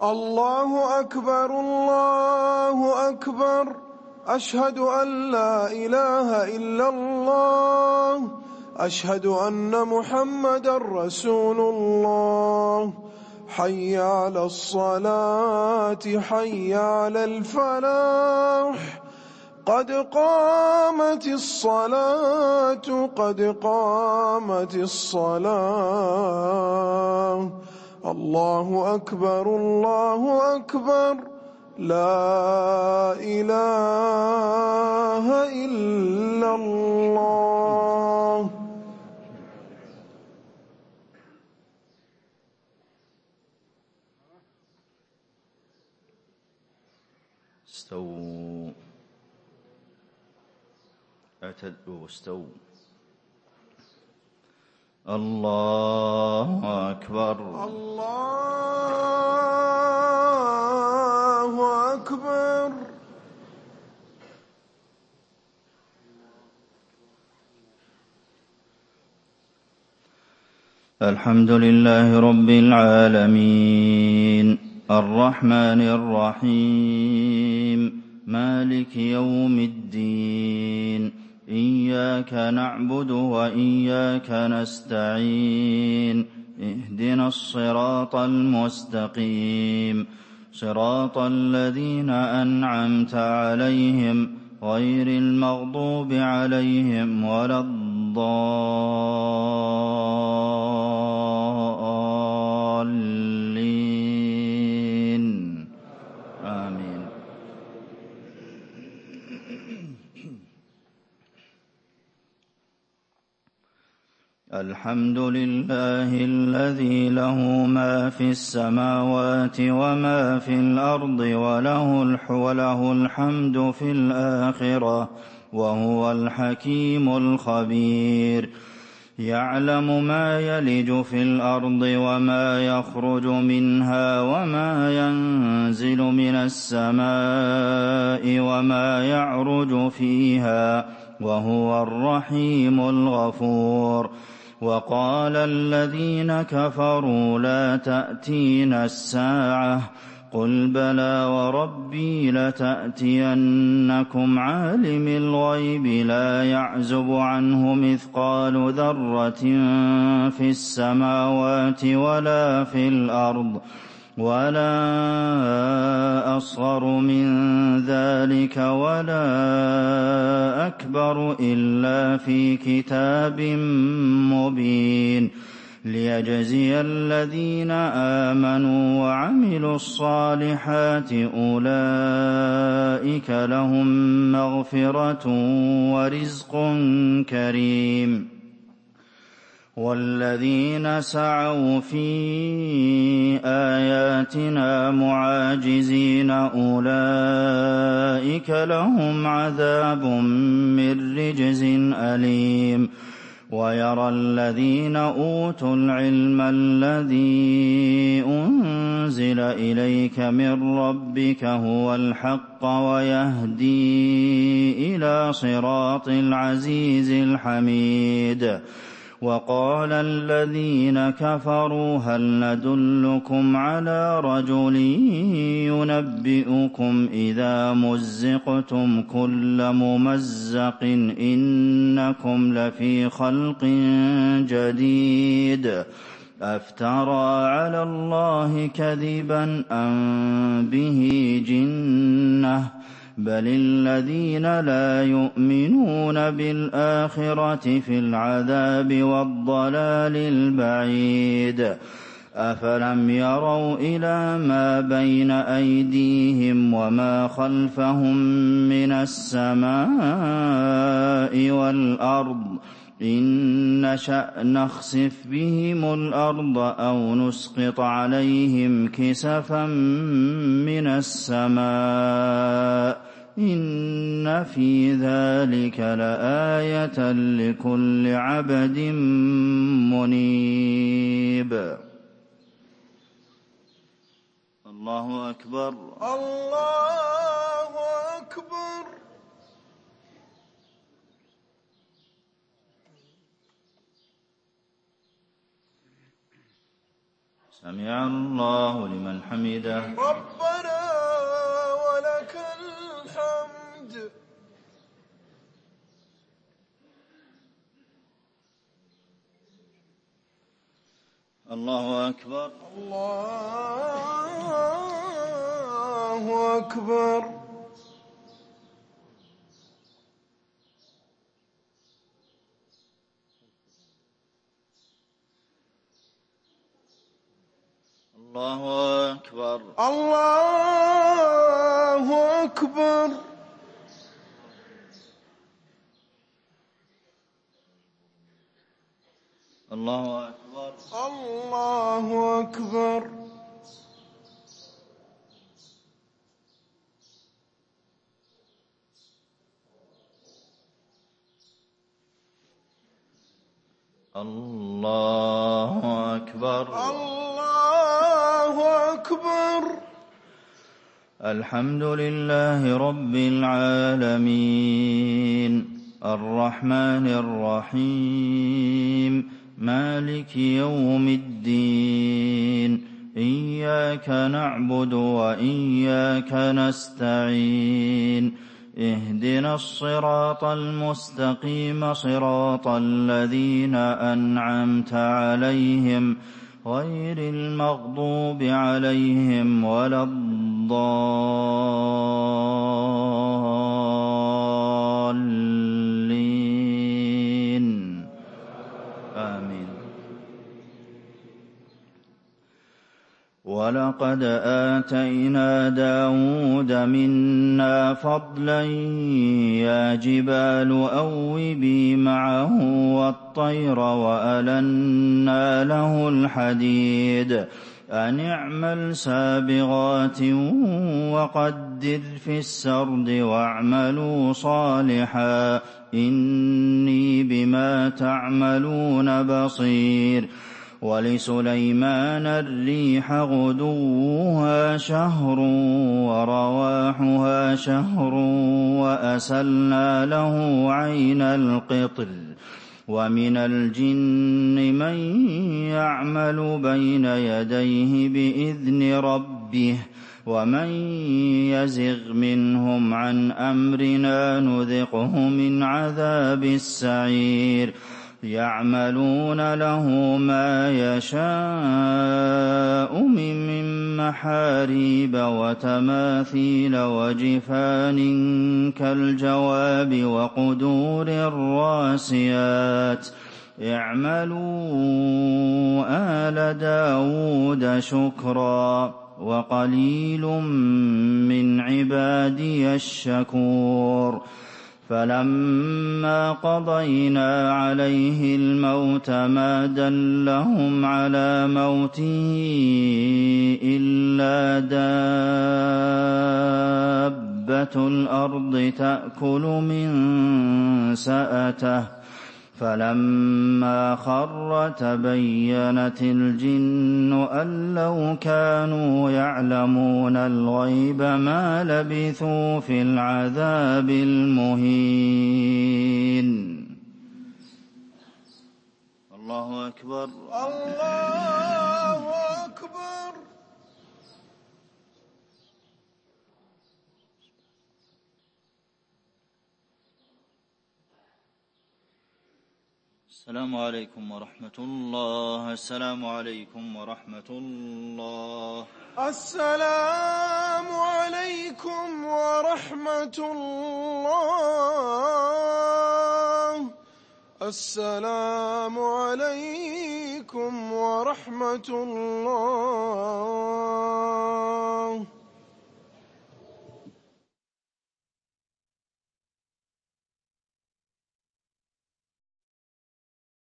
الله أكبر الله أكبر. أشهد أن لا إله إلا الله. أشهد أن محمدا رسول الله. حي على الصلاة حي على الفلاح. قد قامت الصلاة قد قامت الصلاة. الله أكبر الله أكبر. لا إله إلا الله. استووا اعتدوا استووا. الله أكبر الله أكبر. الحمد لله رب العالمين الرحمن الرحيم مالك يوم الدين. إياك نعبد وإياك نستعين. اهدنا الصراط المستقيم صراط الذين أنعمت عليهم غير المغضوب عليهم ولا الضالين. آمين. الحمد لله الذي له ما في السماوات وما في الأرض وله الحمد في الآخرة وهو الحكيم الخبير. يعلم ما يلج في الأرض وما يخرج منها وما ينزل من السماء وما يعرج فيها وهو الرحيم الغفور. وقال الذين كفروا لا تأتينا الساعة قل بلى وربي لتأتينكم عالم الغيب لا يعزب عنه مثقال ذرة في السماوات ولا في الأرض ولا أصغر من ذلك ولا أكبر إلا في كتاب مبين. ليجزي الذين آمنوا وعملوا الصالحات أولئك لهم مغفرة ورزق كريم. والذين سعوا في آياتنا معاجزين أولئك لهم عذاب من رجز أليم. ويرى الذين أوتوا العلم الذي أنزل إليك من ربك هو الحق ويهدي إلى صراط العزيز الحميد. وقال الذين كفروا هل ندلكم على رجل ينبئكم إذا مزقتم كل ممزق إنكم لفي خلق جديد. أفترى على الله كذبا أم به جنة بل الذين لا يؤمنون بالآخرة في العذاب والضلال البعيد. أفلم يروا إلى ما بين أيديهم وما خلفهم من السماء والأرض إن نشأ نخسف بهم الأرض أو نسقط عليهم كسفا من السماء إن في ذلك لآية لكل عبد منيب. الله أكبر الله أكبر. سمع الله لمن حمده. ربنا ولك الحمد. الله أكبر. الله أكبر. الله أكبر. الله أكبر. الله أكبر. الله أكبر. الله أكبر. الله أكبر. الحمد لله رب العالمين الرحمن الرحيم مالك يوم الدين إياك نعبد وإياك نستعين اهدنا الصراط المستقيم صراط الذين أنعمت عليهم غير المغضوب عليهم ولا الضالين آمين. ولقد آتينا داود منا فضلا يا جبال أوبي معه والطير وألنا له الحديد أن اعمل سابغات وقدر في السرد واعملوا صالحا إني بما تعملون بصير. ولسليمان الريح غدوها شهر ورواحها شهر وأسلنا له عين القطر ومن الجن من يعمل بين يديه بإذن ربه ومن يزغ منهم عن أمرنا نذقه من عذاب السعير. يعملون له ما يشاء من محاريب وتماثيل وجفان كالجواب وقدور الراسيات اعملوا آل داود شكرا وقليل من عبادي الشكور. فلما قضينا عليه الموت ما دلهم على موته إلا دابة الأرض تأكل من سأته فلما خر تبينت الجن أن لو كانوا يعلمون الغيب ما لبثوا في العذاب المهين. الله أكبر. الله أكبر. السلام عليكم ورحمة الله. السلام عليكم ورحمة الله. السلام عليكم ورحمة الله. السلام عليكم ورحمة الله.